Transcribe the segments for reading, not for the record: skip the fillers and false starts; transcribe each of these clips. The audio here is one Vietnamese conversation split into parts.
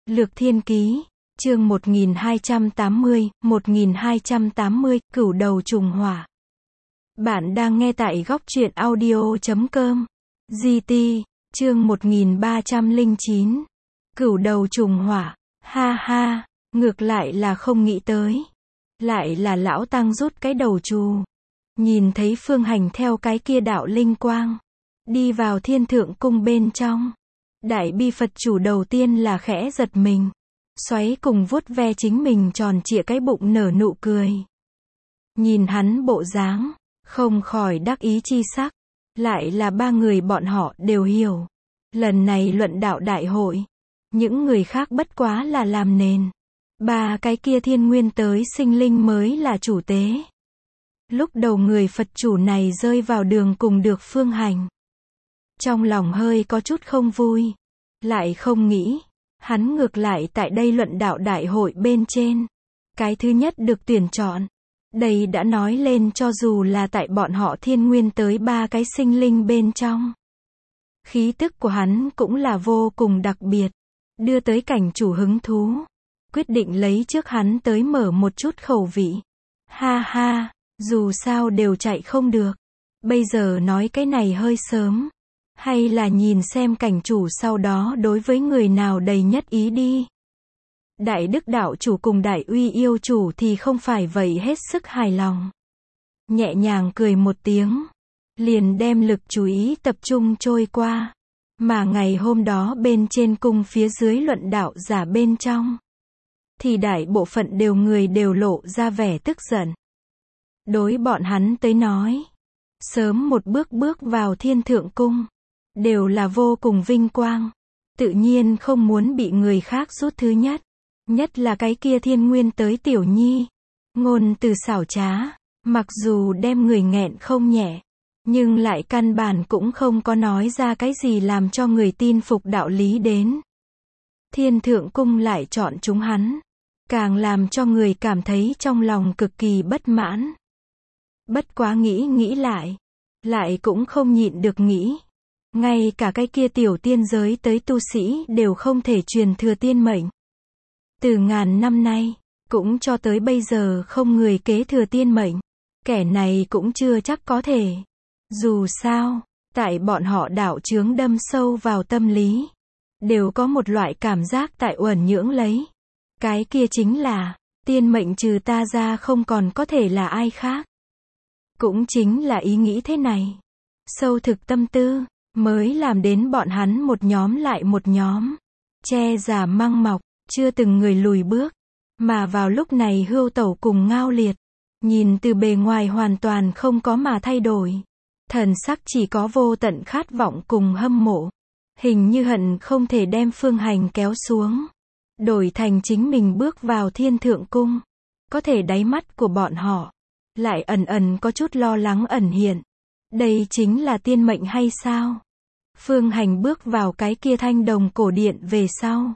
Lược Thiên Ký, chương 1280, Cửu Đầu Trùng Hỏa. Bạn đang nghe tại góc truyện audio.com. GT, chương 1309. Cửu Đầu Trùng Hỏa. Ha ha, ngược lại là không nghĩ tới. Lại là lão tăng rút cái đầu trù. Nhìn thấy Phương Hành theo cái kia đạo linh quang. Đi vào Thiên Thượng Cung bên trong. Đại bi Phật chủ đầu tiên là khẽ giật mình. Xoáy cùng vuốt ve chính mình tròn trịa cái bụng nở nụ cười. Nhìn hắn bộ dáng, không khỏi đắc ý chi sắc. Lại là ba người bọn họ đều hiểu. Lần này luận đạo đại hội. Những người khác bất quá là làm nền. Ba cái kia thiên nguyên tới sinh linh mới là chủ tế. Lúc đầu người Phật chủ này rơi vào đường cùng được Phương Hành. Trong lòng hơi có chút không vui. Lại không nghĩ. Hắn ngược lại tại đây luận đạo đại hội bên trên. Cái thứ nhất được tuyển chọn. Đây đã nói lên cho dù là tại bọn họ thiên nguyên tới ba cái sinh linh bên trong. Khí tức của hắn cũng là vô cùng đặc biệt. Đưa tới cảnh chủ hứng thú. Quyết định lấy trước hắn tới mở một chút khẩu vị. Ha ha, dù sao đều chạy không được. Bây giờ nói cái này hơi sớm. Hay là nhìn xem cảnh chủ sau đó đối với người nào đầy nhất ý đi. Đại đức đạo chủ cùng đại uy yêu chủ thì không phải vậy hết sức hài lòng. Nhẹ nhàng cười một tiếng. Liền đem lực chú ý tập trung trôi qua. Mà ngày hôm đó bên trên cung phía dưới luận đạo giả bên trong. Thì đại bộ phận người đều lộ ra vẻ tức giận. Đối bọn hắn tới nói. Sớm một bước vào Thiên Thượng Cung. Đều là vô cùng vinh quang. Tự nhiên không muốn bị người khác rút thứ nhất. Nhất là cái kia thiên nguyên tới tiểu nhi. Ngôn từ xảo trá. Mặc dù đem người nghẹn không nhẹ. Nhưng lại căn bản cũng không có nói ra cái gì làm cho người tin phục đạo lý đến. Thiên Thượng Cung lại chọn chúng hắn. Càng làm cho người cảm thấy trong lòng cực kỳ bất mãn. Bất quá nghĩ lại. Lại cũng không nhịn được nghĩ. Ngay cả cái kia tiểu tiên giới tới tu sĩ đều không thể truyền thừa tiên mệnh. Từ ngàn năm nay, cũng cho tới bây giờ không người kế thừa tiên mệnh. Kẻ này cũng chưa chắc có thể. Dù sao, tại bọn họ đạo chướng đâm sâu vào tâm lý. Đều có một loại cảm giác tại uẩn nhưỡng lấy. Cái kia chính là, tiên mệnh trừ ta ra không còn có thể là ai khác. Cũng chính là ý nghĩ thế này. Sâu thực tâm tư. Mới làm đến bọn hắn một nhóm lại một nhóm. Che giả mang mọc, chưa từng người lùi bước. Mà vào lúc này Hưu Tẩu cùng Ngao Liệt. Nhìn từ bề ngoài hoàn toàn không có mà thay đổi. Thần sắc chỉ có vô tận khát vọng cùng hâm mộ. Hình như hận không thể đem Phương Hành kéo xuống. Đổi thành chính mình bước vào Thiên Thượng Cung. Có thể đáy mắt của bọn họ. Lại ẩn có chút lo lắng ẩn hiện. Đây chính là tiên mệnh hay sao? Phương Hành bước vào cái kia thanh đồng cổ điện về sau.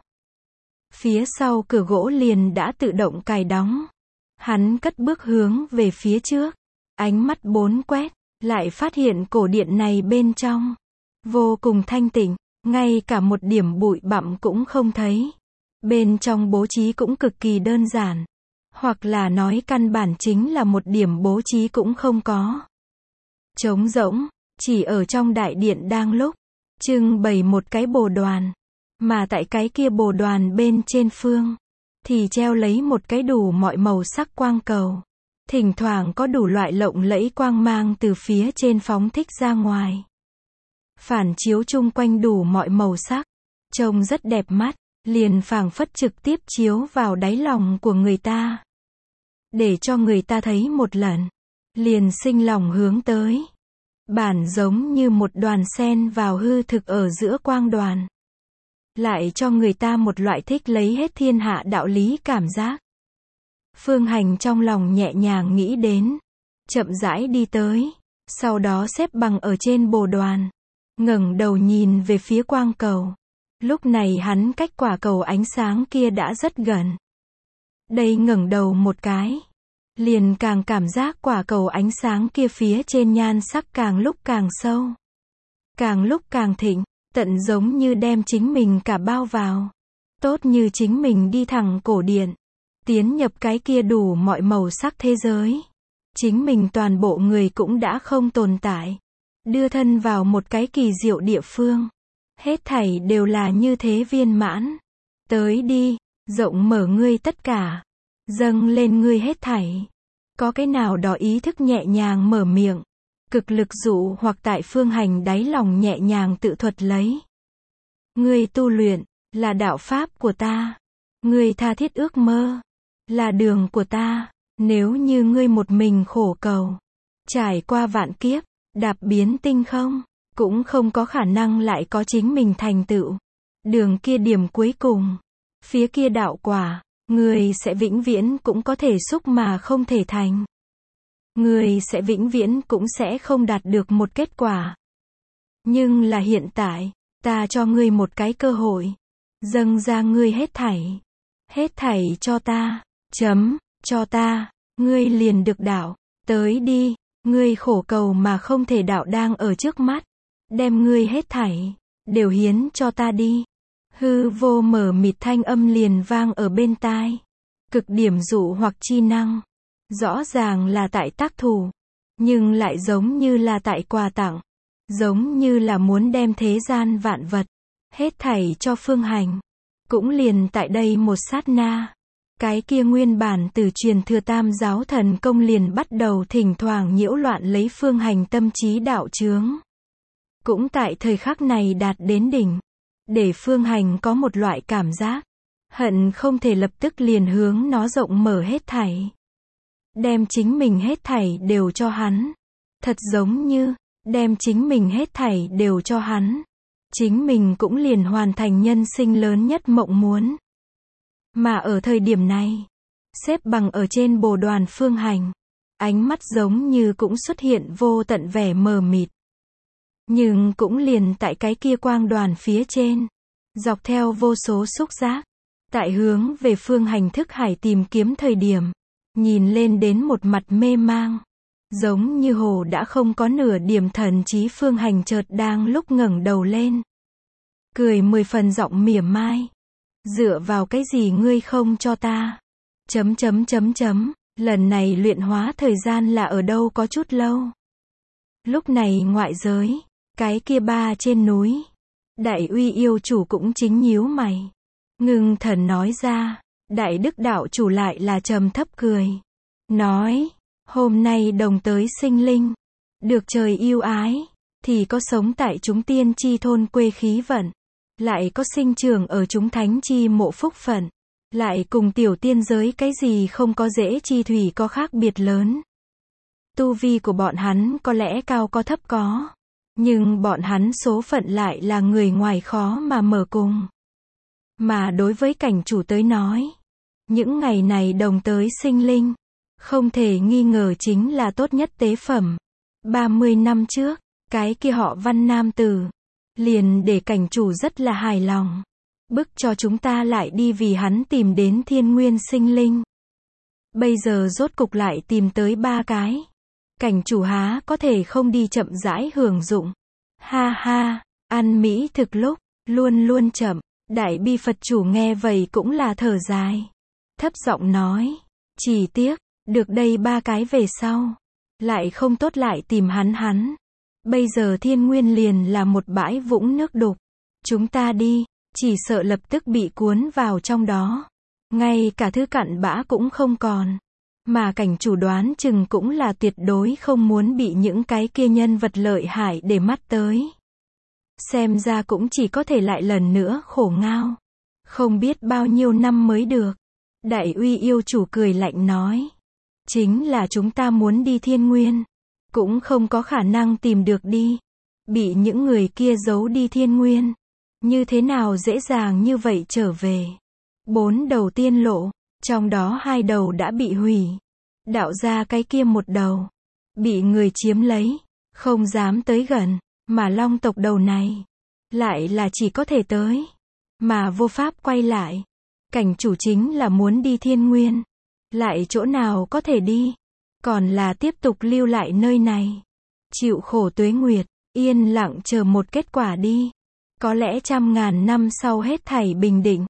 Phía sau cửa gỗ liền đã tự động cài đóng. Hắn cất bước hướng về phía trước. Ánh mắt bốn quét. Lại phát hiện cổ điện này bên trong. Vô cùng thanh tịnh. Ngay cả một điểm bụi bặm cũng không thấy. Bên trong bố trí cũng cực kỳ đơn giản. Hoặc là nói căn bản chính là một điểm bố trí cũng không có. Trống rỗng, chỉ ở trong đại điện đang lúc, trưng bày một cái bồ đoàn. Mà tại cái kia bồ đoàn bên trên phương, thì treo lấy một cái đủ mọi màu sắc quang cầu. Thỉnh thoảng có đủ loại lộng lẫy quang mang từ phía trên phóng thích ra ngoài. Phản chiếu chung quanh đủ mọi màu sắc, trông rất đẹp mắt, liền phảng phất trực tiếp chiếu vào đáy lòng của người ta. Để cho người ta thấy một lần, liền sinh lòng hướng tới. Bản giống như một đoàn sen vào hư thực ở giữa quang đoàn. Lại cho người ta một loại thích lấy hết thiên hạ đạo lý cảm giác. Phương Hành trong lòng nhẹ nhàng nghĩ đến. Chậm rãi đi tới. Sau đó xếp bằng ở trên bồ đoàn. Ngẩng đầu nhìn về phía quang cầu. Lúc này hắn cách quả cầu ánh sáng kia đã rất gần. Đây ngẩng đầu một cái. Liền càng cảm giác quả cầu ánh sáng kia phía trên nhan sắc càng lúc càng sâu. Càng lúc càng thịnh, tận giống như đem chính mình cả bao vào. Tốt như chính mình đi thẳng cổ điện, tiến nhập cái kia đủ mọi màu sắc thế giới. Chính mình toàn bộ người cũng đã không tồn tại. Đưa thân vào một cái kỳ diệu địa phương. Hết thảy đều là như thế viên mãn. Tới đi, rộng mở ngươi tất cả. Dâng lên ngươi hết thảy. Có cái nào đó ý thức nhẹ nhàng mở miệng. Cực lực dụ hoặc tại phương hành đáy lòng nhẹ nhàng tự thuật lấy. Ngươi tu luyện, là đạo pháp của ta. Ngươi tha thiết ước mơ, là đường của ta. Nếu như ngươi một mình khổ cầu, trải qua vạn kiếp, đạp biến tinh không, cũng không có khả năng lại có chính mình thành tựu. Đường kia điểm cuối cùng, phía kia đạo quả, ngươi sẽ vĩnh viễn cũng có thể xúc mà không thể thành. Ngươi sẽ vĩnh viễn cũng sẽ không đạt được một kết quả. Nhưng là hiện tại, ta cho ngươi một cái cơ hội. Dâng ra ngươi hết thảy. Hết thảy cho ta. Cho ta. Ngươi liền được đạo. Tới đi. Ngươi khổ cầu mà không thể đạo đang ở trước mắt. Đem ngươi hết thảy. Đều hiến cho ta đi. Hư vô mở mịt thanh âm liền vang ở bên tai. Cực điểm dụ hoặc chi năng. Rõ ràng là tại tác thủ. Nhưng lại giống như là tại quà tặng. Giống như là muốn đem thế gian vạn vật. Hết thảy cho phương hành. Cũng liền tại đây một sát na. Cái kia nguyên bản từ truyền thừa tam giáo thần công liền bắt đầu thỉnh thoảng nhiễu loạn lấy phương hành tâm trí đạo chướng. Cũng tại thời khắc này đạt đến đỉnh. Để phương hành có một loại cảm giác. Hận không thể lập tức liền hướng nó rộng mở hết thảy. Đem chính mình hết thảy đều cho hắn. Thật giống như, đem chính mình hết thảy đều cho hắn. Chính mình cũng liền hoàn thành nhân sinh lớn nhất mộng muốn. Mà ở thời điểm này, xếp bằng ở trên bồ đoàn phương hành, ánh mắt giống như cũng xuất hiện vô tận vẻ mờ mịt. Nhưng cũng liền tại cái kia quang đoàn phía trên, dọc theo vô số xúc giác, tại hướng về phương hành thức hải tìm kiếm thời điểm, nhìn lên đến một mặt mê mang. Giống như hồ đã không có nửa điểm thần trí phương hành chợt đang lúc ngẩng đầu lên. Cười 10 phần giọng mỉa mai. Dựa vào cái gì ngươi không cho ta? Lần này luyện hóa thời gian là ở đâu có chút lâu. Lúc này ngoại giới, cái kia ba trên núi. Đại uy yêu chủ cũng chính nhíu mày. Ngưng thần nói ra, đại đức đạo chủ lại là trầm thấp cười. Nói, hôm nay đồng tới sinh linh. Được trời yêu ái, thì có sống tại chúng tiên chi thôn quê khí vận. Lại có sinh trưởng ở chúng thánh chi mộ phúc phận. Lại cùng tiểu tiên giới cái gì không có dễ chi thủy có khác biệt lớn. Tu vi của bọn hắn có lẽ cao có thấp có. Nhưng bọn hắn số phận lại là người ngoài khó mà mở cùng. Mà đối với cảnh chủ tới nói, những ngày này đồng tới sinh linh, không thể nghi ngờ chính là tốt nhất tế phẩm. 30 năm trước, cái kia họ Văn nam tử, liền để cảnh chủ rất là hài lòng. Bức cho chúng ta lại đi vì hắn tìm đến thiên nguyên sinh linh. Bây giờ rốt cục lại tìm tới 3 cái. Cảnh chủ há có thể không đi chậm rãi hưởng dụng. Ha ha, ăn mỹ thực lúc, luôn luôn chậm. Đại bi Phật chủ nghe vậy cũng là thở dài. Thấp giọng nói, chỉ tiếc, được đây 3 cái về sau. Lại không tốt lại tìm hắn. Bây giờ thiên nguyên liền là một bãi vũng nước đục. Chúng ta đi, chỉ sợ lập tức bị cuốn vào trong đó. Ngay cả thứ cặn bã cũng không còn. Mà cảnh chủ đoán chừng cũng là tuyệt đối không muốn bị những cái kia nhân vật lợi hại để mắt tới. Xem ra cũng chỉ có thể lại lần nữa khổ ngao. Không biết bao nhiêu năm mới được. Đại uy yêu chủ cười lạnh nói. Chính là chúng ta muốn đi thiên nguyên. Cũng không có khả năng tìm được đi. Bị những người kia giấu đi thiên nguyên. Như thế nào dễ dàng như vậy trở về. 4 đầu tiên lộ. Trong đó 2 đầu đã bị hủy. Đạo ra cái kia một đầu. Bị người chiếm lấy. Không dám tới gần. Mà long tộc đầu này. Lại là chỉ có thể tới. Mà vô pháp quay lại. Cảnh chủ chính là muốn đi thiên nguyên. Lại chỗ nào có thể đi. Còn là tiếp tục lưu lại nơi này. Chịu khổ tuế nguyệt. Yên lặng chờ một kết quả đi. Có lẽ 100.000 năm sau hết thảy bình định.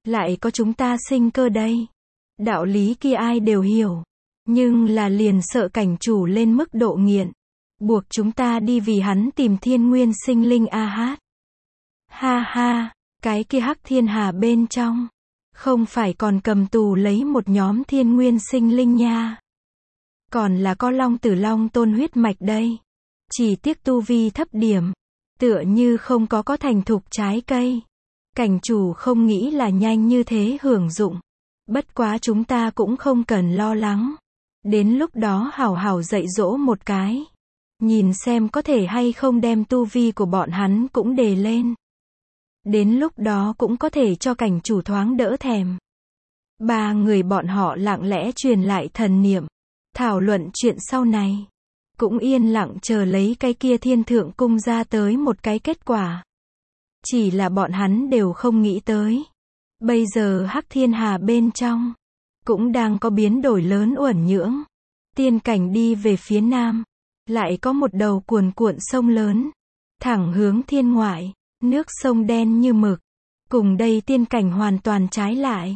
Lại có chúng ta sinh cơ đây. Đạo lý kia ai đều hiểu. Nhưng là liền sợ cảnh chủ lên mức độ nghiện. Buộc chúng ta đi vì hắn tìm thiên nguyên sinh linh a hát. Ha ha, cái kia Hắc Thiên Hà bên trong. Không phải còn cầm tù lấy một nhóm thiên nguyên sinh linh nha. Còn là có Long Tử Long Tôn huyết mạch đây. Chỉ tiếc tu vi thấp điểm. Tựa như không có thành thục trái cây. Cảnh chủ không nghĩ là nhanh như thế hưởng dụng. Bất quá chúng ta cũng không cần lo lắng. Đến lúc đó hảo hảo dạy dỗ một cái. Nhìn xem có thể hay không đem tu vi của bọn hắn cũng đề lên. Đến lúc đó cũng có thể cho cảnh chủ thoáng đỡ thèm. Ba người bọn họ lặng lẽ truyền lại thần niệm. Thảo luận chuyện sau này. Cũng yên lặng chờ lấy cái kia thiên thượng cung ra tới một cái kết quả. Chỉ là bọn hắn đều không nghĩ tới. Bây giờ Hắc Thiên Hà bên trong. Cũng đang có biến đổi lớn uẩn nhưỡng. Tiên cảnh đi về phía nam. Lại có một đầu cuồn cuộn sông lớn. Thẳng hướng thiên ngoại. Nước sông đen như mực. Cùng đây tiên cảnh hoàn toàn trái lại.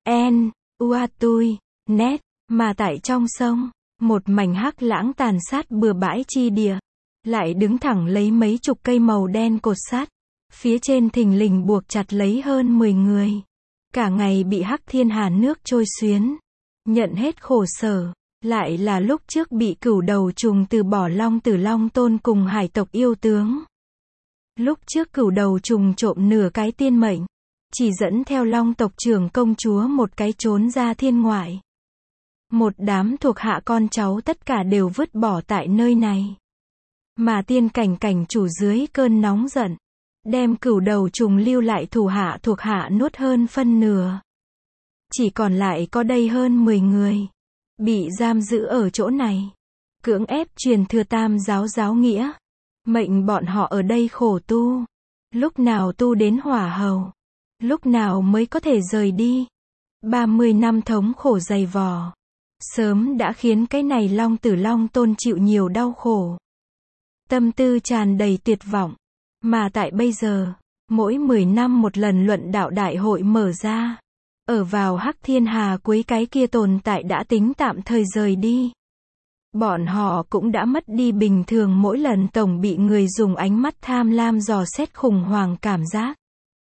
Uatui, nét. Mà tại trong sông. Một mảnh hắc lãng tàn sát bừa bãi chi địa. Lại đứng thẳng lấy mấy chục cây màu đen cột sắt. Phía trên thình lình buộc chặt lấy hơn 10 người. Cả ngày bị Hắc Thiên Hà nước trôi xuyến. Nhận hết khổ sở. Lại là lúc trước bị cửu đầu trùng từ bỏ Long Tử Long Tôn cùng hải tộc yêu tướng. Lúc trước cửu đầu trùng trộm nửa cái tiên mệnh. Chỉ dẫn theo Long tộc trưởng công chúa một cái trốn ra thiên ngoại. Một đám thuộc hạ con cháu tất cả đều vứt bỏ tại nơi này. Mà tiên cảnh cảnh chủ dưới cơn nóng giận. Đem cửu đầu trùng lưu lại thủ hạ thuộc hạ nuốt hơn phân nửa. Chỉ còn lại có đây hơn 10 người. Bị giam giữ ở chỗ này. Cưỡng ép truyền thừa tam giáo giáo nghĩa. Mệnh bọn họ ở đây khổ tu. Lúc nào tu đến hỏa hầu. Lúc nào mới có thể rời đi. 30 năm thống khổ dày vò. Sớm đã khiến cái này Long Tử Long Tôn chịu nhiều đau khổ. Tâm tư tràn đầy tuyệt vọng. Mà tại bây giờ, mỗi 10 năm một lần luận đạo đại hội mở ra. Ở vào Hắc Thiên Hà cuối cái kia tồn tại đã tính tạm thời rời đi. Bọn họ cũng đã mất đi bình thường mỗi lần tổng bị người dùng ánh mắt tham lam dò xét khủng hoảng cảm giác.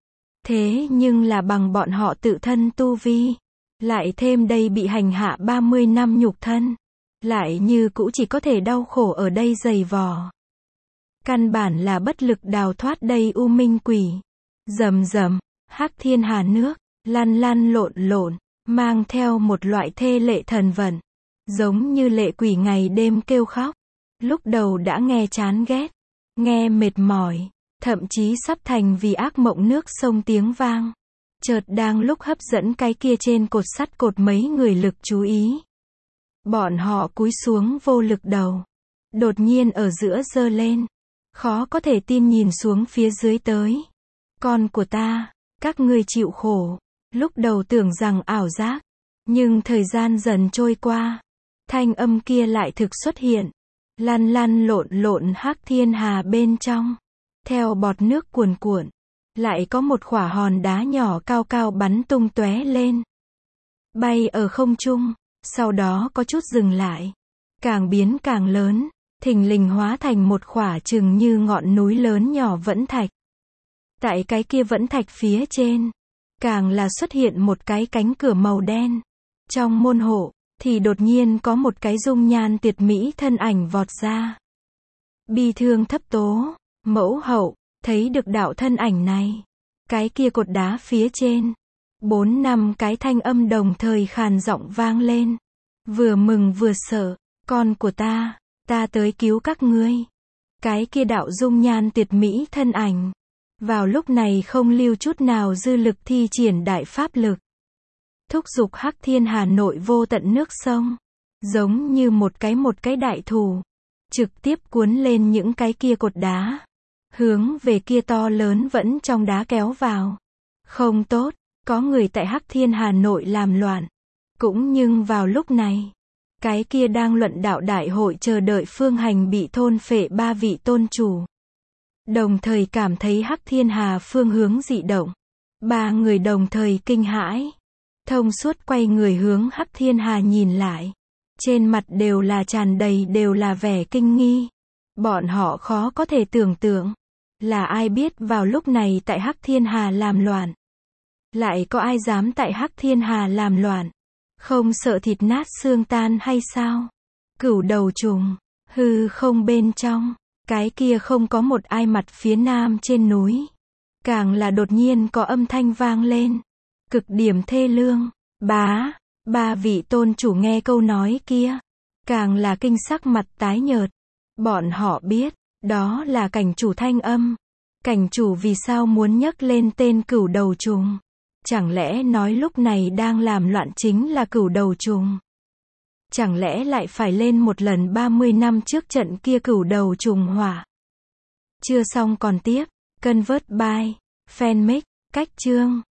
Thế nhưng là bằng bọn họ tự thân tu vi. Lại thêm đây bị hành hạ 30 năm nhục thân. Lại như cũ chỉ có thể đau khổ ở đây dày vò. Căn bản là bất lực đào thoát đây u minh quỷ. Rầm rầm, Hắc Thiên Hà nước, lăn lăn lộn lộn, mang theo một loại thê lệ thần vận. Giống như lệ quỷ ngày đêm kêu khóc. Lúc đầu đã nghe chán ghét, nghe mệt mỏi, thậm chí sắp thành vì ác mộng nước sông tiếng vang. Chợt đang lúc hấp dẫn cái kia trên cột sắt cột mấy người lực chú ý. Bọn họ cúi xuống vô lực đầu. Đột nhiên ở giữa giơ lên. Khó có thể tin nhìn xuống phía dưới tới. Con của ta, các ngươi chịu khổ. Lúc đầu tưởng rằng ảo giác. Nhưng thời gian dần trôi qua. Thanh âm kia lại thực xuất hiện. Lăn lăn lộn lộn Hắc Thiên Hà bên trong. Theo bọt nước cuồn cuộn. Lại có một khỏa hòn đá nhỏ cao cao bắn tung tóe lên. Bay ở không trung. Sau đó có chút dừng lại. Càng biến càng lớn. Thình lình hóa thành một khỏa chừng như ngọn núi lớn nhỏ vẫn thạch. Tại cái kia vẫn thạch phía trên. Càng là xuất hiện một cái cánh cửa màu đen. Trong môn hộ. Thì đột nhiên có một cái dung nhan tuyệt mỹ thân ảnh vọt ra. Bi thương thấp tố. Mẫu hậu. Thấy được đạo thân ảnh này. Cái kia cột đá phía trên. 4 năm cái thanh âm đồng thời khàn giọng vang lên. Vừa mừng vừa sợ. Con của ta. Ta tới cứu các ngươi. Cái kia đạo dung nhan tuyệt mỹ thân ảnh. Vào lúc này không lưu chút nào dư lực thi triển đại pháp lực. Thúc giục Hắc Thiên Hà nội vô tận nước sông. Giống như một cái đại thù. Trực tiếp cuốn lên những cái kia cột đá. Hướng về kia to lớn vẫn trong đá kéo vào. Không tốt, có người tại Hắc Thiên Hà nội làm loạn. Cũng nhưng vào lúc này. Cái kia đang luận đạo đại hội chờ đợi phương hành bị thôn phệ 3 vị tôn chủ. Đồng thời cảm thấy Hắc Thiên Hà phương hướng dị động. Ba người đồng thời kinh hãi. Thông suốt quay người hướng Hắc Thiên Hà nhìn lại. Trên mặt đều là vẻ kinh nghi. Bọn họ khó có thể tưởng tượng. Là ai biết vào lúc này tại Hắc Thiên Hà làm loạn. Lại có ai dám tại Hắc Thiên Hà làm loạn. Không sợ thịt nát xương tan hay sao? Cửu đầu trùng. Hư không bên trong. Cái kia không có một ai mặt phía nam trên núi. Càng là đột nhiên có âm thanh vang lên. Cực điểm thê lương. Ba vị tôn chủ nghe câu nói kia. Càng là kinh sắc mặt tái nhợt. Bọn họ biết, đó là cảnh chủ thanh âm. Cảnh chủ vì sao muốn nhắc lên tên cửu đầu trùng? Chẳng lẽ nói lúc này đang làm loạn chính là cửu đầu trùng? Chẳng lẽ lại phải lên một lần 30 năm trước trận kia cửu đầu trùng hỏa? Chưa xong còn tiếp. Convert by Fanmix. Cách chương